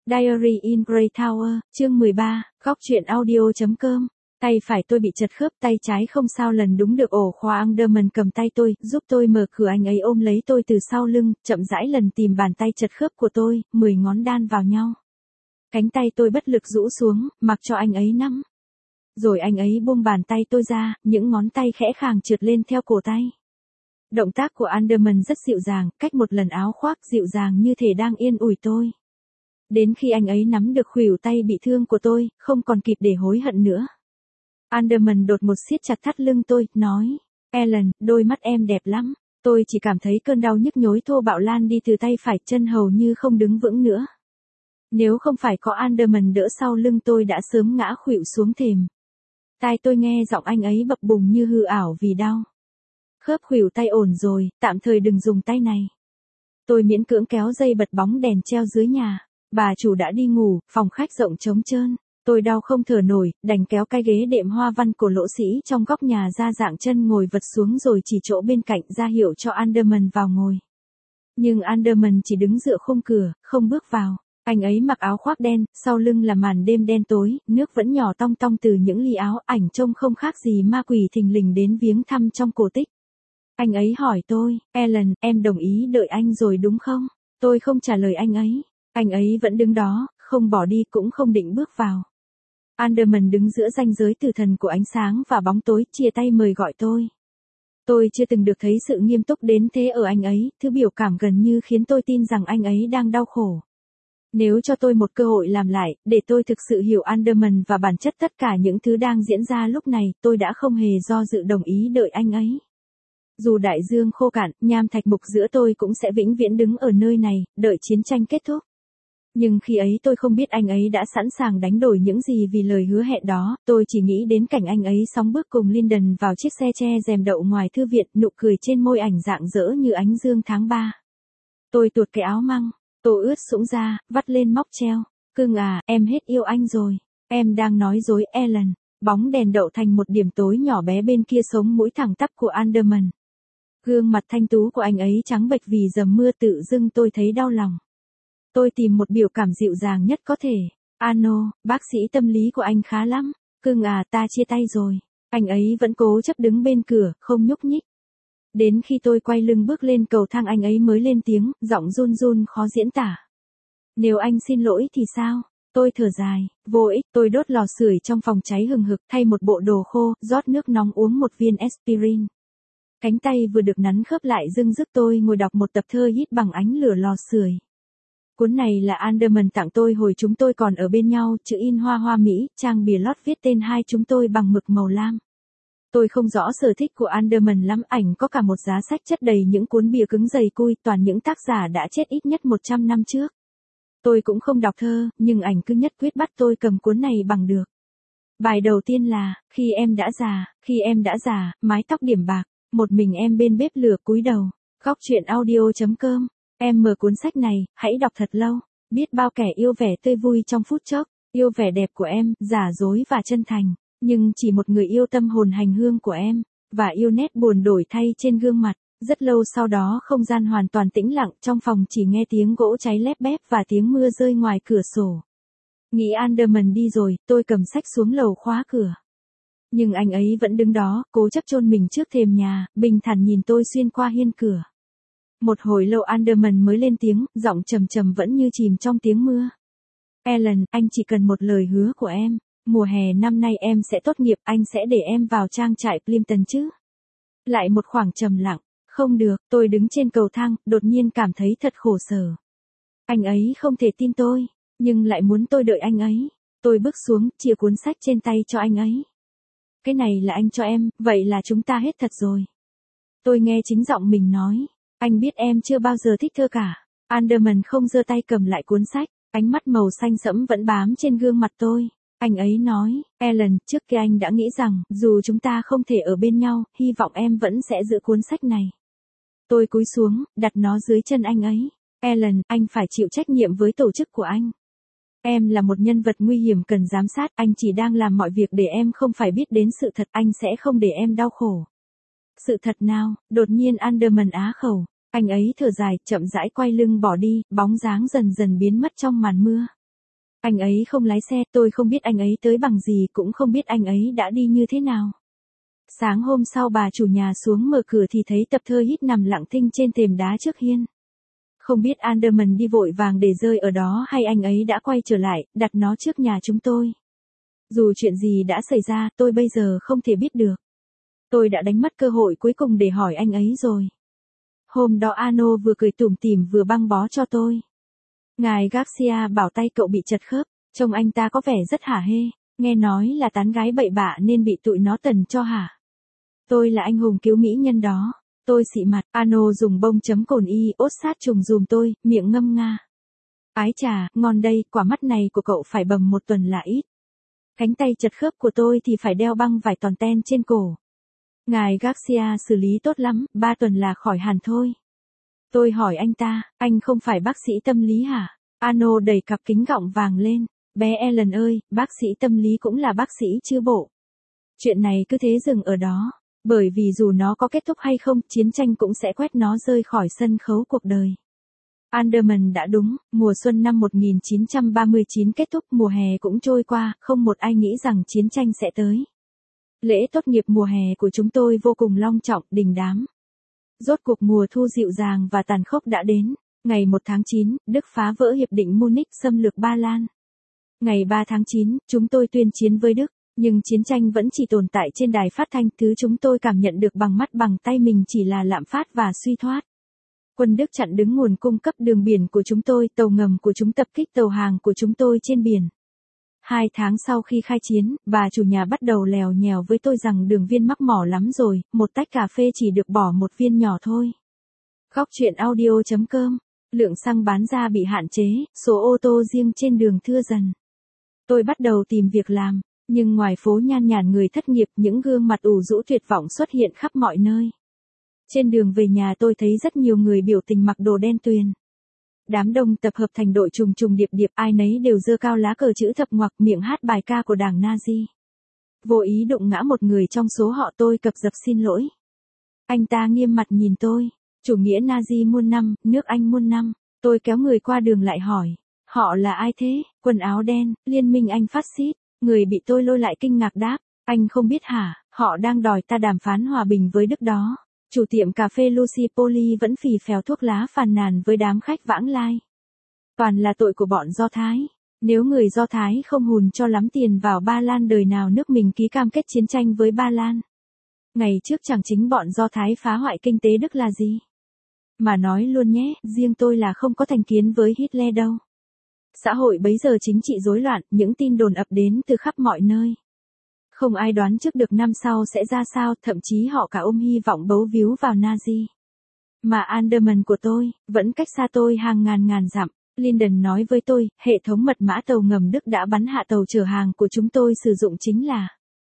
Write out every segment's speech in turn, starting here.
Diary in Grey Tower, chương 13, góc truyện audio.com. Tay phải tôi bị chật khớp, tay trái không sao lần đúng được ổ khóa. Anderman cầm tay tôi, giúp tôi mở cửa. Anh ấy ôm lấy tôi từ sau lưng, chậm rãi lần tìm bàn tay chật khớp của tôi, 10 ngón đan vào nhau. Cánh tay tôi bất lực rũ xuống, mặc cho anh ấy nắm. Rồi anh ấy buông bàn tay tôi ra, những ngón tay khẽ khàng trượt lên theo cổ tay. Động tác của Anderman rất dịu dàng, cách một lần áo khoác dịu dàng như thể đang yên ủi tôi. Đến khi anh ấy nắm được khuỷu tay bị thương của tôi, không còn kịp để hối hận nữa. Anderman đột một siết chặt thắt lưng tôi, nói, Ellen, đôi mắt em đẹp lắm. Tôi chỉ cảm thấy cơn đau nhức nhối thô bạo lan đi từ tay phải, chân hầu như không đứng vững nữa. Nếu không phải có Anderman đỡ sau lưng tôi đã sớm ngã khuỵu xuống thềm. Tai tôi nghe giọng anh ấy bập bùng như hư ảo vì đau. Khớp khuỷu tay ổn rồi, tạm thời đừng dùng tay này. Tôi miễn cưỡng kéo dây bật bóng đèn treo dưới nhà. Bà chủ đã đi ngủ, phòng khách rộng trống trơn. Tôi đau không thở nổi, đành kéo cái ghế đệm hoa văn của lỗ sĩ trong góc nhà ra dạng chân ngồi vật xuống rồi chỉ chỗ bên cạnh ra hiệu cho Anderman vào ngồi. Nhưng Anderman chỉ đứng dựa khung cửa, không bước vào. Anh ấy mặc áo khoác đen, sau lưng là màn đêm đen tối, nước vẫn nhỏ tong tong từ những ly áo, ảnh trông không khác gì ma quỷ thình lình đến viếng thăm trong cổ tích. Anh ấy hỏi tôi, Ellen, em đồng ý đợi anh rồi đúng không? Tôi không trả lời anh ấy. Anh ấy vẫn đứng đó, không bỏ đi cũng không định bước vào. Anderman đứng giữa ranh giới tử thần của ánh sáng và bóng tối, chia tay mời gọi tôi. Tôi chưa từng được thấy sự nghiêm túc đến thế ở anh ấy, thứ biểu cảm gần như khiến tôi tin rằng anh ấy đang đau khổ. Nếu cho tôi một cơ hội làm lại, để tôi thực sự hiểu Anderman và bản chất tất cả những thứ đang diễn ra lúc này, tôi đã không hề do dự đồng ý đợi anh ấy. Dù đại dương khô cạn, nham thạch mục giữa tôi cũng sẽ vĩnh viễn đứng ở nơi này, đợi chiến tranh kết thúc. Nhưng khi ấy tôi không biết anh ấy đã sẵn sàng đánh đổi những gì vì lời hứa hẹn đó, tôi chỉ nghĩ đến cảnh anh ấy sóng bước cùng Lyndon vào chiếc xe che rèm đậu ngoài thư viện, nụ cười trên môi ảnh rạng rỡ như ánh dương tháng 3. Tôi tuột cái áo măng, tô ướt sũng ra, vắt lên móc treo. Cưng à, em hết yêu anh rồi. Em đang nói dối, Ellen. Bóng đèn đậu thành một điểm tối nhỏ bé bên kia sống mũi thẳng tắp của Anderman. Gương mặt thanh tú của anh ấy trắng bệch vì dầm mưa, tự dưng tôi thấy đau lòng. Tôi tìm một biểu cảm dịu dàng nhất có thể. Ano, bác sĩ tâm lý của anh khá lắm. Cưng à, ta chia tay rồi. Anh ấy vẫn cố chấp đứng bên cửa, không nhúc nhích. Đến khi tôi quay lưng bước lên cầu thang anh ấy mới lên tiếng, giọng run run khó diễn tả. Nếu anh xin lỗi thì sao? Tôi thở dài, vô ích. Tôi đốt lò sưởi trong phòng cháy hừng hực, thay một bộ đồ khô, rót nước nóng uống một viên aspirin. Cánh tay vừa được nắn khớp lại dưng dứt, tôi ngồi đọc một tập thơ hít bằng ánh lửa lò sưởi. Cuốn này là Anderman tặng tôi hồi chúng tôi còn ở bên nhau, chữ in hoa hoa mỹ, trang bìa lót viết tên hai chúng tôi bằng mực màu lam. Tôi không rõ sở thích của Anderman lắm, ảnh có cả một giá sách chất đầy những cuốn bìa cứng dày cui, toàn những tác giả đã chết ít nhất 100 năm trước. Tôi cũng không đọc thơ, nhưng ảnh cứ nhất quyết bắt tôi cầm cuốn này bằng được. Bài đầu tiên là, khi em đã già, mái tóc điểm bạc, một mình em bên bếp lửa cúi đầu. Góc truyện audio.com. Em mở cuốn sách này, hãy đọc thật lâu. Biết bao kẻ yêu vẻ tươi vui trong phút chốc, yêu vẻ đẹp của em, giả dối và chân thành. Nhưng chỉ một người yêu tâm hồn hành hương của em, và yêu nét buồn đổi thay trên gương mặt. Rất lâu sau đó không gian hoàn toàn tĩnh lặng, trong phòng chỉ nghe tiếng gỗ cháy lép bép và tiếng mưa rơi ngoài cửa sổ. Nghĩ Anderman đi rồi, tôi cầm sách xuống lầu khóa cửa. Nhưng anh ấy vẫn đứng đó, cố chấp chôn mình trước thềm nhà, bình thản nhìn tôi xuyên qua hiên cửa. Một hồi lâu Anderman mới lên tiếng, giọng trầm trầm vẫn như chìm trong tiếng mưa. Ellen, anh chỉ cần một lời hứa của em. Mùa hè năm nay em sẽ tốt nghiệp, anh sẽ để em vào trang trại Plimpton chứ. Lại một khoảng trầm lặng. Không được, tôi đứng trên cầu thang, đột nhiên cảm thấy thật khổ sở. Anh ấy không thể tin tôi, nhưng lại muốn tôi đợi anh ấy. Tôi bước xuống, chia cuốn sách trên tay cho anh ấy. Cái này là anh cho em, vậy là chúng ta hết thật rồi. Tôi nghe chính giọng mình nói. Anh biết em chưa bao giờ thích thơ cả. Anderman không giơ tay cầm lại cuốn sách, ánh mắt màu xanh sẫm vẫn bám trên gương mặt tôi. Anh ấy nói, Ellen, trước kia anh đã nghĩ rằng, dù chúng ta không thể ở bên nhau, hy vọng em vẫn sẽ giữ cuốn sách này. Tôi cúi xuống, đặt nó dưới chân anh ấy. Ellen, anh phải chịu trách nhiệm với tổ chức của anh. Em là một nhân vật nguy hiểm cần giám sát, anh chỉ đang làm mọi việc để em không phải biết đến sự thật, anh sẽ không để em đau khổ. Sự thật nào? Đột nhiên Anderman á khẩu. Anh ấy thở dài, chậm rãi quay lưng bỏ đi, bóng dáng dần dần biến mất trong màn mưa. Anh ấy không lái xe, tôi không biết anh ấy tới bằng gì, cũng không biết anh ấy đã đi như thế nào. Sáng hôm sau bà chủ nhà xuống mở cửa thì thấy tập thơ hít nằm lặng thinh trên thềm đá trước hiên. Không biết Anderman đi vội vàng để rơi ở đó hay anh ấy đã quay trở lại, đặt nó trước nhà chúng tôi. Dù chuyện gì đã xảy ra, tôi bây giờ không thể biết được. Tôi đã đánh mất cơ hội cuối cùng để hỏi anh ấy rồi. Hôm đó Ano vừa cười tủm tỉm vừa băng bó cho tôi. Ngài Garcia bảo tay cậu bị chật khớp, trông anh ta có vẻ rất hả hê, nghe nói là tán gái bậy bạ nên bị tụi nó tần cho hả. Tôi là anh hùng cứu mỹ nhân đó. Tôi xị mặt, Ano dùng bông chấm cồn iốt sát trùng dùm tôi, miệng ngâm nga. Ái chà, ngon đây, quả mắt này của cậu phải bầm 1 tuần là ít. Cánh tay chật khớp của tôi thì phải đeo băng vải toàn ten trên cổ. Ngài Garcia xử lý tốt lắm, 3 tuần là khỏi hẳn thôi. Tôi hỏi anh ta, anh không phải bác sĩ tâm lý hả? Ano đẩy cặp kính gọng vàng lên. Bé Ellen ơi, bác sĩ tâm lý cũng là bác sĩ chứ bộ. Chuyện này cứ thế dừng ở đó. Bởi vì dù nó có kết thúc hay không, chiến tranh cũng sẽ quét nó rơi khỏi sân khấu cuộc đời. Anderman đã đúng, mùa xuân năm 1939 kết thúc, mùa hè cũng trôi qua, không một ai nghĩ rằng chiến tranh sẽ tới. Lễ tốt nghiệp mùa hè của chúng tôi vô cùng long trọng, đình đám. Rốt cuộc mùa thu dịu dàng và tàn khốc đã đến. Ngày 1 tháng 9, Đức phá vỡ Hiệp định Munich xâm lược Ba Lan. Ngày 3 tháng 9, chúng tôi tuyên chiến với Đức. Nhưng chiến tranh vẫn chỉ tồn tại trên đài phát thanh, thứ chúng tôi cảm nhận được bằng mắt bằng tay mình chỉ là lạm phát và suy thoát. Quân Đức chặn đứng nguồn cung cấp đường biển của chúng tôi, tàu ngầm của chúng tập kích tàu hàng của chúng tôi trên biển. 2 tháng sau khi khai chiến, bà chủ nhà bắt đầu lèo nhèo với tôi rằng đường viên mắc mỏ lắm rồi, một tách cà phê chỉ được bỏ 1 viên nhỏ thôi. Góc truyện audio.com, lượng xăng bán ra bị hạn chế, số ô tô riêng trên đường thưa dần. Tôi bắt đầu tìm việc làm. Nhưng ngoài phố nhan nhản người thất nghiệp, những gương mặt ủ rũ tuyệt vọng xuất hiện khắp mọi nơi. Trên đường về nhà tôi thấy rất nhiều người biểu tình mặc đồ đen tuyền. Đám đông tập hợp thành đội trùng trùng điệp điệp, ai nấy đều giơ cao lá cờ chữ thập ngoặc, miệng hát bài ca của đảng Nazi. Vô ý đụng ngã một người trong số họ, tôi cập dập xin lỗi. Anh ta nghiêm mặt nhìn tôi, chủ nghĩa Nazi muôn năm, nước Anh muôn năm. Tôi kéo người qua đường lại hỏi, họ là ai thế? Quần áo đen, Liên minh Anh phát xít. Người bị tôi lôi lại kinh ngạc đáp, anh không biết hả, họ đang đòi ta đàm phán hòa bình với Đức đó. Chủ tiệm cà phê Lucy Polly vẫn phì phèo thuốc lá phàn nàn với đám khách vãng lai. Toàn là tội của bọn Do Thái. Nếu người Do Thái không hùn cho lắm tiền vào Ba Lan, đời nào nước mình ký cam kết chiến tranh với Ba Lan. Ngày trước chẳng chính bọn Do Thái phá hoại kinh tế Đức là gì? Mà nói luôn nhé, riêng tôi là không có thành kiến với Hitler đâu. Xã hội bấy giờ chính trị rối loạn, những tin đồn ập đến từ khắp mọi nơi. Không ai đoán trước được năm sau sẽ ra sao, thậm chí họ cả ôm hy vọng bấu víu vào Nazi. Mà Anderman của tôi, vẫn cách xa tôi hàng ngàn dặm. Linden nói với tôi, hệ thống mật mã tàu ngầm Đức đã bắn hạ tàu chở hàng của chúng tôi sử dụng chính là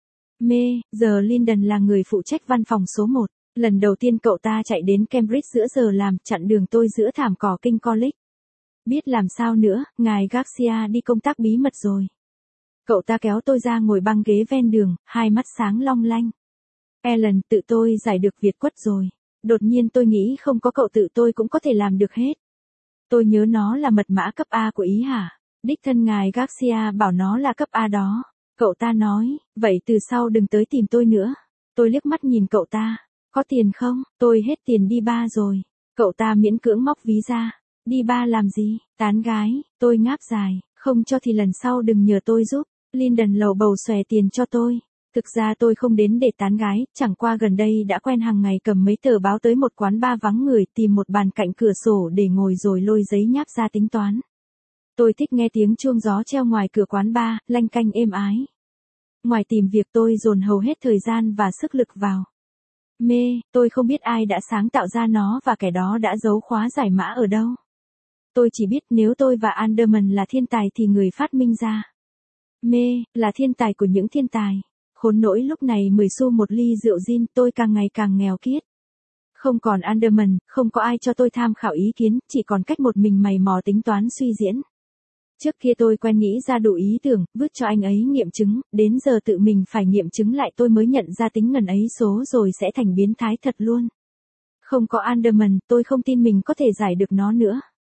giờ Linden là người phụ trách văn phòng số 1. Lần đầu tiên cậu ta chạy đến Cambridge giữa giờ làm, chặn đường tôi giữa thảm cỏ King College. Biết làm sao nữa, ngài Garcia đi công tác bí mật rồi. Cậu ta kéo tôi ra ngồi băng ghế ven đường, hai mắt sáng long lanh. Ellen, tự tôi giải được Việt quất rồi. Đột nhiên tôi nghĩ không có cậu tự tôi cũng có thể làm được hết. Tôi nhớ nó là mật mã cấp A của Ý hả? Đích thân ngài Garcia bảo nó là cấp A đó. Cậu ta nói, vậy từ sau đừng tới tìm tôi nữa. Tôi liếc mắt nhìn cậu ta. Có tiền không? Tôi hết tiền đi bar rồi. Cậu ta miễn cưỡng móc ví ra. Đi bar làm gì? Tán gái. Tôi ngáp dài. Không cho thì lần sau đừng nhờ tôi giúp. Linden lầu bầu xòe tiền cho tôi. Thực ra tôi không đến để tán gái, chẳng qua gần đây đã quen hàng ngày cầm mấy tờ báo tới một quán bar vắng người, tìm một bàn cạnh cửa sổ để ngồi rồi lôi giấy nháp ra tính toán. Tôi thích nghe tiếng chuông gió treo ngoài cửa quán bar, lanh canh êm ái. Ngoài tìm việc tôi dồn hầu hết thời gian và sức lực vào. Tôi không biết ai đã sáng tạo ra nó và kẻ đó đã giấu khóa giải mã ở đâu. Tôi chỉ biết nếu tôi và Anderman là thiên tài thì người phát minh ra. Là thiên tài của những thiên tài. Khốn nỗi lúc này 10 xu một ly rượu gin, tôi càng ngày càng nghèo kiết. Không còn Anderman, không có ai cho tôi tham khảo ý kiến, chỉ còn cách một mình mày mò tính toán suy diễn. Trước kia tôi quen nghĩ ra đủ ý tưởng, vứt cho anh ấy nghiệm chứng, đến giờ tự mình phải nghiệm chứng lại tôi mới nhận ra tính ngần ấy số rồi sẽ thành biến thái thật luôn. Không có Anderman, tôi không tin mình có thể giải được nó nữa.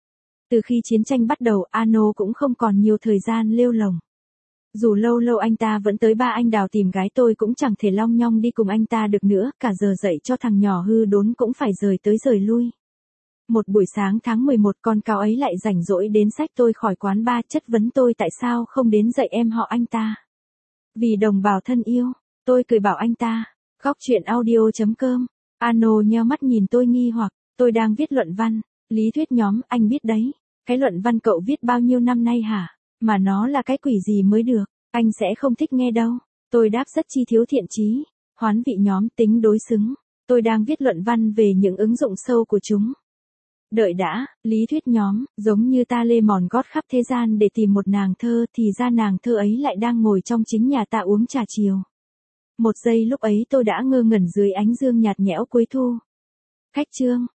Từ khi chiến tranh bắt đầu, Ano cũng không còn nhiều thời gian lêu lổng. Dù lâu lâu anh ta vẫn tới ba anh Đào tìm gái, tôi cũng chẳng thể long nhong đi cùng anh ta được nữa, cả giờ dạy cho thằng nhỏ hư đốn cũng phải rời tới rời lui. Một buổi sáng tháng 11, con cáo ấy lại rảnh rỗi đến xách tôi khỏi quán bar, chất vấn tôi tại sao không đến dạy em họ anh ta. Vì đồng bào thân yêu, tôi cười bảo anh ta. Góc truyện audio.com. Ano nheo mắt nhìn tôi nghi hoặc, tôi đang viết luận văn, lý thuyết nhóm, anh biết đấy. Cái luận văn cậu viết bao nhiêu năm nay hả? Mà nó là cái quỷ gì mới được, anh sẽ không thích nghe đâu. Tôi đáp rất chi thiếu thiện chí. Hoán vị nhóm, tính đối xứng. Tôi đang viết luận văn về những ứng dụng sâu của chúng. Đợi đã, lý thuyết nhóm, giống như ta lê mòn gót khắp thế gian để tìm một nàng thơ, thì ra nàng thơ ấy lại đang ngồi trong chính nhà ta uống trà chiều. Một giây lúc ấy tôi đã ngơ ngẩn dưới ánh dương nhạt nhẽo cuối thu. Khách chương.